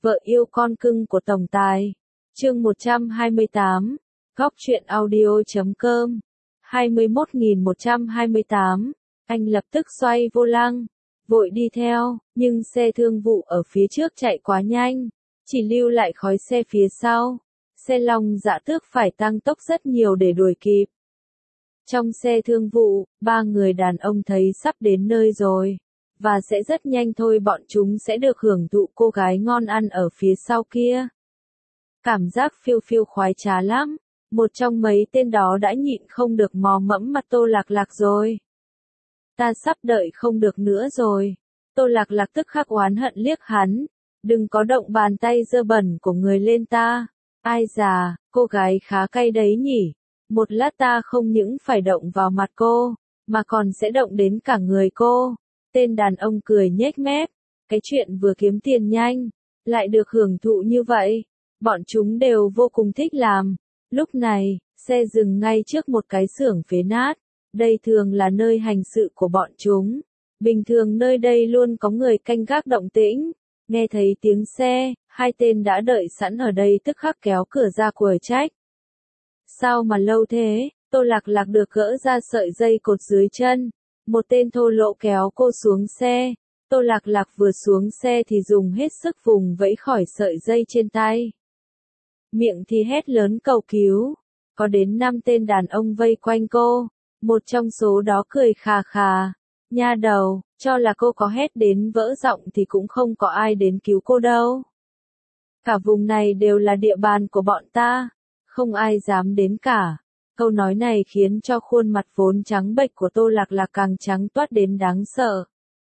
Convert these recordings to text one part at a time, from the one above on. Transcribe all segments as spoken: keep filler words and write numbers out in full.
vợ yêu con cưng của tổng tài. Chương một trăm hai mươi tám, góc truyện audio.com. hai mươi mốt nghìn một trăm hai mươi tám. Anh lập tức xoay vô lăng, vội đi theo, nhưng xe thương vụ ở phía trước chạy quá nhanh, chỉ lưu lại khói xe phía sau. Xe Long Dạ Tước phải tăng tốc rất nhiều để đuổi kịp. Trong xe thương vụ, ba người đàn ông thấy sắp đến nơi rồi, và sẽ rất nhanh thôi bọn chúng sẽ được hưởng thụ cô gái ngon ăn ở phía sau kia. Cảm giác phiêu phiêu khoái trá lắm, một trong mấy tên đó đã nhịn không được mò mẫm mặt Tô Lạc Lạc rồi. Ta sắp đợi không được nữa rồi. Tô Lạc Lạc tức khắc oán hận liếc hắn, đừng có động bàn tay dơ bẩn của người lên ta. Ai già, cô gái khá cay đấy nhỉ. Một lát ta không những phải động vào mặt cô, mà còn sẽ động đến cả người cô. Tên đàn ông cười nhếch mép, cái chuyện vừa kiếm tiền nhanh, lại được hưởng thụ như vậy, bọn chúng đều vô cùng thích làm. Lúc này, xe dừng ngay trước một cái xưởng phế nát, đây thường là nơi hành sự của bọn chúng. Bình thường nơi đây luôn có người canh gác động tĩnh, nghe thấy tiếng xe, hai tên đã đợi sẵn ở đây tức khắc kéo cửa ra quở trách. Sao mà lâu thế? Tô Lạc Lạc được gỡ ra sợi dây cột dưới chân. Một tên thô lỗ kéo cô xuống xe. Tô Lạc Lạc vừa xuống xe thì dùng hết sức vùng vẫy khỏi sợi dây trên tay. Miệng thì hét lớn cầu cứu. Có đến năm tên đàn ông vây quanh cô. Một trong số đó cười khà khà. Nha đầu, cho là cô có hét đến vỡ giọng thì cũng không có ai đến cứu cô đâu. Cả vùng này đều là địa bàn của bọn ta. Không ai dám đến cả. Câu nói này khiến cho khuôn mặt vốn trắng bệch của Tô Lạc Lạc càng trắng toát đến đáng sợ.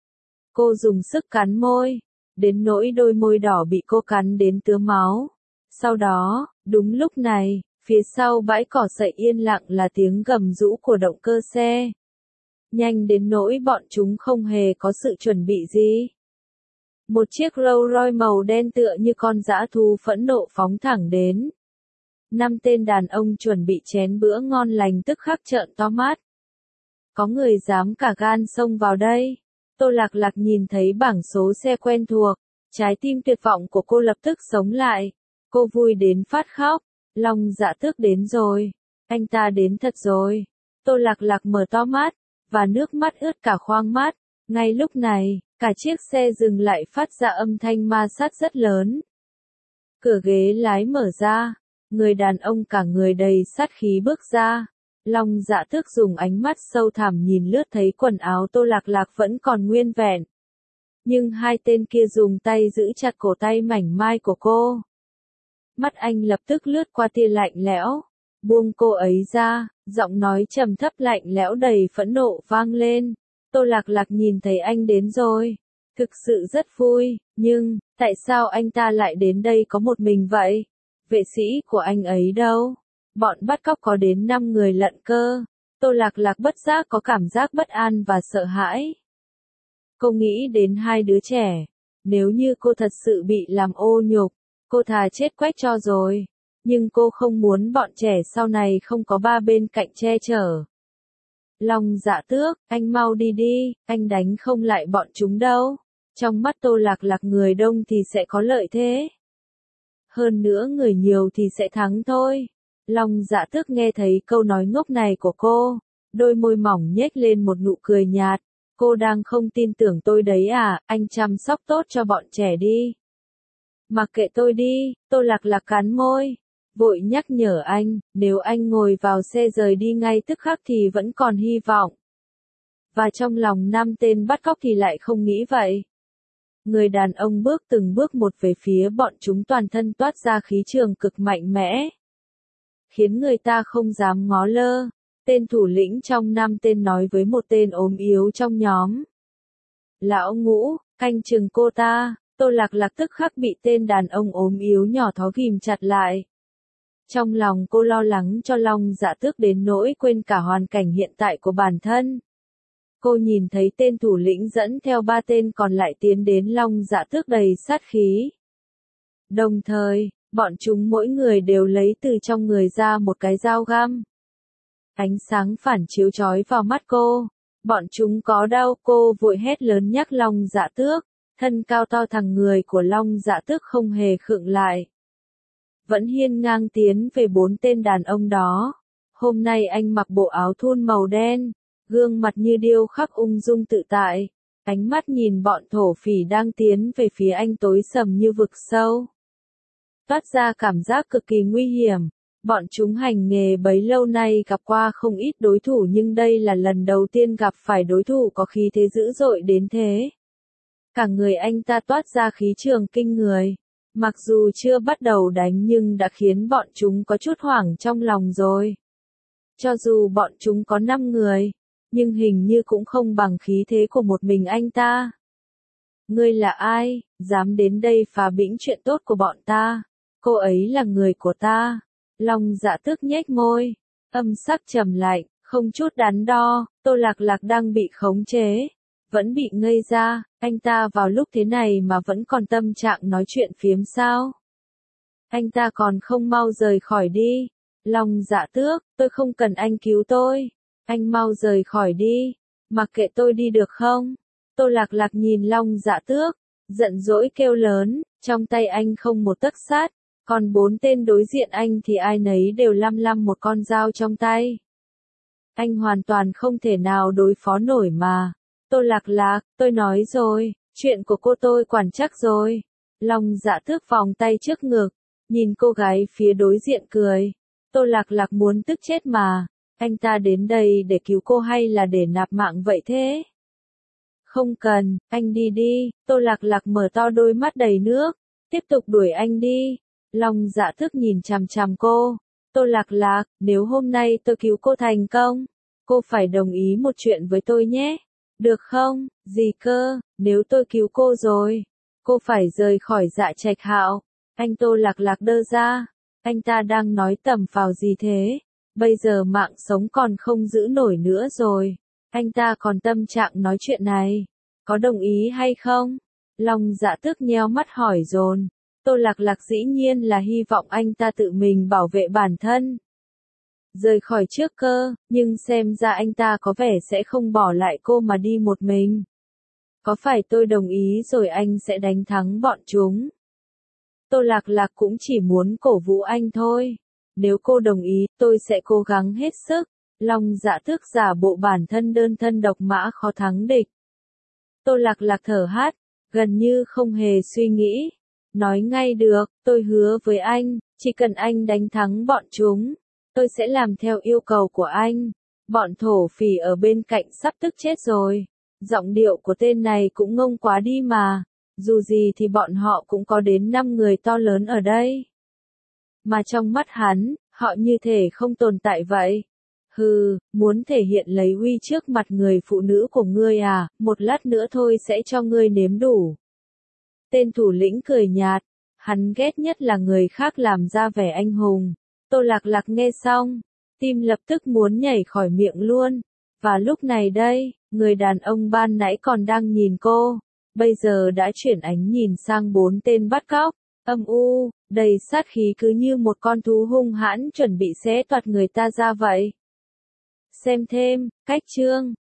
Cô dùng sức cắn môi, đến nỗi đôi môi đỏ bị cô cắn đến tứa máu. Sau đó, đúng lúc này, phía sau bãi cỏ sậy yên lặng là tiếng gầm rũ của động cơ xe. Nhanh đến nỗi bọn chúng không hề có sự chuẩn bị gì. Một chiếc Rolls Royce màu đen tựa như con dã thú phẫn nộ phóng thẳng đến. Năm tên đàn ông chuẩn bị chén bữa ngon lành tức khắc trợn to mắt. Có người dám cả gan xông vào đây. Tô Lạc Lạc nhìn thấy bảng số xe quen thuộc, trái tim tuyệt vọng của cô lập tức sống lại. Cô vui đến phát khóc. Long Dạ Tước đến rồi. Anh ta đến thật rồi. Tô Lạc Lạc mở to mắt, và nước mắt ướt cả khoang mắt. Ngay lúc này, cả chiếc xe dừng lại phát ra âm thanh ma sát rất lớn. Cửa ghế lái mở ra. Người đàn ông cả người đầy sát khí bước ra. Long Dạ Tước dùng ánh mắt sâu thẳm nhìn lướt thấy quần áo Tô Lạc Lạc vẫn còn nguyên vẹn. Nhưng hai tên kia dùng tay giữ chặt cổ tay mảnh mai của cô. Mắt anh lập tức lướt qua tia lạnh lẽo. Buông cô ấy ra, giọng nói trầm thấp lạnh lẽo đầy phẫn nộ vang lên. Tô Lạc Lạc nhìn thấy anh đến rồi. Thực sự rất vui, nhưng, tại sao anh ta lại đến đây có một mình vậy? Vệ sĩ của anh ấy đâu? Bọn bắt cóc có đến năm người lận cơ. Tô Lạc Lạc bất giác có cảm giác bất an và sợ hãi. Cô nghĩ đến hai đứa trẻ. Nếu như cô thật sự bị làm ô nhục, cô thà chết quách cho rồi. Nhưng cô không muốn bọn trẻ sau này không có ba bên cạnh che chở. Long Dạ Tước, anh mau đi đi, anh đánh không lại bọn chúng đâu. Trong mắt Tô Lạc Lạc người đông thì sẽ có lợi thế. Hơn nữa người nhiều thì sẽ thắng thôi. Long Dạ Tước nghe thấy câu nói ngốc này của cô, đôi môi mỏng nhếch lên một nụ cười nhạt. Cô đang không tin tưởng tôi đấy à, anh chăm sóc tốt cho bọn trẻ đi. Mặc kệ tôi đi, Tô Lạc Lạc cắn môi, vội nhắc nhở anh, nếu anh ngồi vào xe rời đi ngay tức khắc thì vẫn còn hy vọng. Và trong lòng năm tên bắt cóc thì lại không nghĩ vậy. Người đàn ông bước từng bước một về phía bọn chúng toàn thân toát ra khí trường cực mạnh mẽ. Khiến người ta không dám ngó lơ. Tên thủ lĩnh trong năm tên nói với một tên ốm yếu trong nhóm. Lão Ngũ, canh chừng cô ta. Tô Lạc Lạc tức khắc bị tên đàn ông ốm yếu nhỏ thó ghìm chặt lại. Trong lòng cô lo lắng cho Long Dạ Tước đến nỗi quên cả hoàn cảnh hiện tại của bản thân. Cô nhìn thấy tên thủ lĩnh dẫn theo ba tên còn lại tiến đến Long Dạ Tước đầy sát khí. Đồng thời, bọn chúng mỗi người đều lấy từ trong người ra một cái dao găm. Ánh sáng phản chiếu chói vào mắt cô. Bọn chúng có đau, cô vội hét lớn nhắc Long Dạ Tước. thân cao to thằng người của Long Dạ Tước không hề khựng lại. Vẫn hiên ngang tiến về bốn tên đàn ông đó. Hôm nay anh mặc bộ áo thun màu đen, gương mặt như điêu khắc ung dung tự tại, ánh mắt nhìn bọn thổ phỉ đang tiến về phía anh tối sầm như vực sâu. Toát ra cảm giác cực kỳ nguy hiểm, bọn chúng hành nghề bấy lâu nay gặp qua không ít đối thủ nhưng đây là lần đầu tiên gặp phải đối thủ có khí thế dữ dội đến thế. Cả người anh ta toát ra khí trường kinh người. Mặc dù chưa bắt đầu đánh nhưng đã khiến bọn chúng có chút hoảng trong lòng rồi. Cho dù bọn chúng có năm người, nhưng hình như cũng không bằng khí thế của một mình anh ta. Ngươi là ai, dám đến đây phá bĩnh chuyện tốt của bọn ta? Cô ấy là người của ta. Long Dạ Tước nhếch môi, âm sắc trầm lạnh, không chút đắn đo. Tô Lạc Lạc đang bị khống chế, vẫn bị ngây ra. Anh ta vào lúc thế này mà vẫn còn tâm trạng nói chuyện phiếm sao? Anh ta còn không mau rời khỏi đi. Long Dạ Tước, tôi không cần anh cứu tôi. Anh mau rời khỏi đi. Mặc kệ tôi đi được không? Tô Lạc Lạc nhìn Long Dạ Tước, giận dỗi kêu lớn, trong tay anh không một tấc sắt, còn bốn tên đối diện anh thì ai nấy đều lăm lăm một con dao trong tay. Anh hoàn toàn không thể nào đối phó nổi mà. Tô Lạc Lạc, tôi nói rồi, chuyện của cô tôi quản chắc rồi. Long Dạ Tước vòng tay trước ngực, nhìn cô gái phía đối diện cười. Tô Lạc Lạc muốn tức chết mà, anh ta đến đây để cứu cô hay là để nạp mạng vậy thế? Không cần, anh đi đi. Tô Lạc Lạc mở to đôi mắt đầy nước, tiếp tục đuổi anh đi. Long Dạ Tước nhìn chằm chằm cô. Tô Lạc Lạc, nếu hôm nay tôi cứu cô thành công, cô phải đồng ý một chuyện với tôi nhé. Được không? Gì cơ? Nếu tôi cứu cô rồi, cô phải rời khỏi Dạ Trạch Hạo. Anh Tô Lạc Lạc đơ ra. Anh ta đang nói tầm phào gì thế? Bây giờ mạng sống còn không giữ nổi nữa rồi. Anh ta còn tâm trạng nói chuyện này. Có đồng ý hay không? Long Dạ Tước nheo mắt hỏi dồn. Tô Lạc Lạc dĩ nhiên là hy vọng anh ta tự mình bảo vệ bản thân. Rời khỏi trước cơ, nhưng xem ra anh ta có vẻ sẽ không bỏ lại cô mà đi một mình. Có phải tôi đồng ý rồi anh sẽ đánh thắng bọn chúng? Tô Lạc Lạc cũng chỉ muốn cổ vũ anh thôi. Nếu cô đồng ý, tôi sẽ cố gắng hết sức. Long Dạ Tước giả bộ bản thân đơn thân độc mã khó thắng địch. Tô Lạc Lạc thở hắt, gần như không hề suy nghĩ. Nói ngay được, tôi hứa với anh, chỉ cần anh đánh thắng bọn chúng, tôi sẽ làm theo yêu cầu của anh. Bọn thổ phỉ ở bên cạnh sắp tức chết rồi. Giọng điệu của tên này cũng ngông quá đi mà. Dù gì thì bọn họ cũng có đến năm người to lớn ở đây. Mà trong mắt hắn, họ như thể không tồn tại vậy. Hừ, muốn thể hiện lấy uy trước mặt người phụ nữ của ngươi à, một lát nữa thôi sẽ cho ngươi nếm đủ. Tên thủ lĩnh cười nhạt, hắn ghét nhất là người khác làm ra vẻ anh hùng. Tô Lạc Lạc nghe xong, tim lập tức muốn nhảy khỏi miệng luôn. Và lúc này đây, người đàn ông ban nãy còn đang nhìn cô, bây giờ đã chuyển ánh nhìn sang bốn tên bắt cóc, âm u, đầy sát khí cứ như một con thú hung hãn chuẩn bị xé toạc người ta ra vậy. Xem thêm, cách chương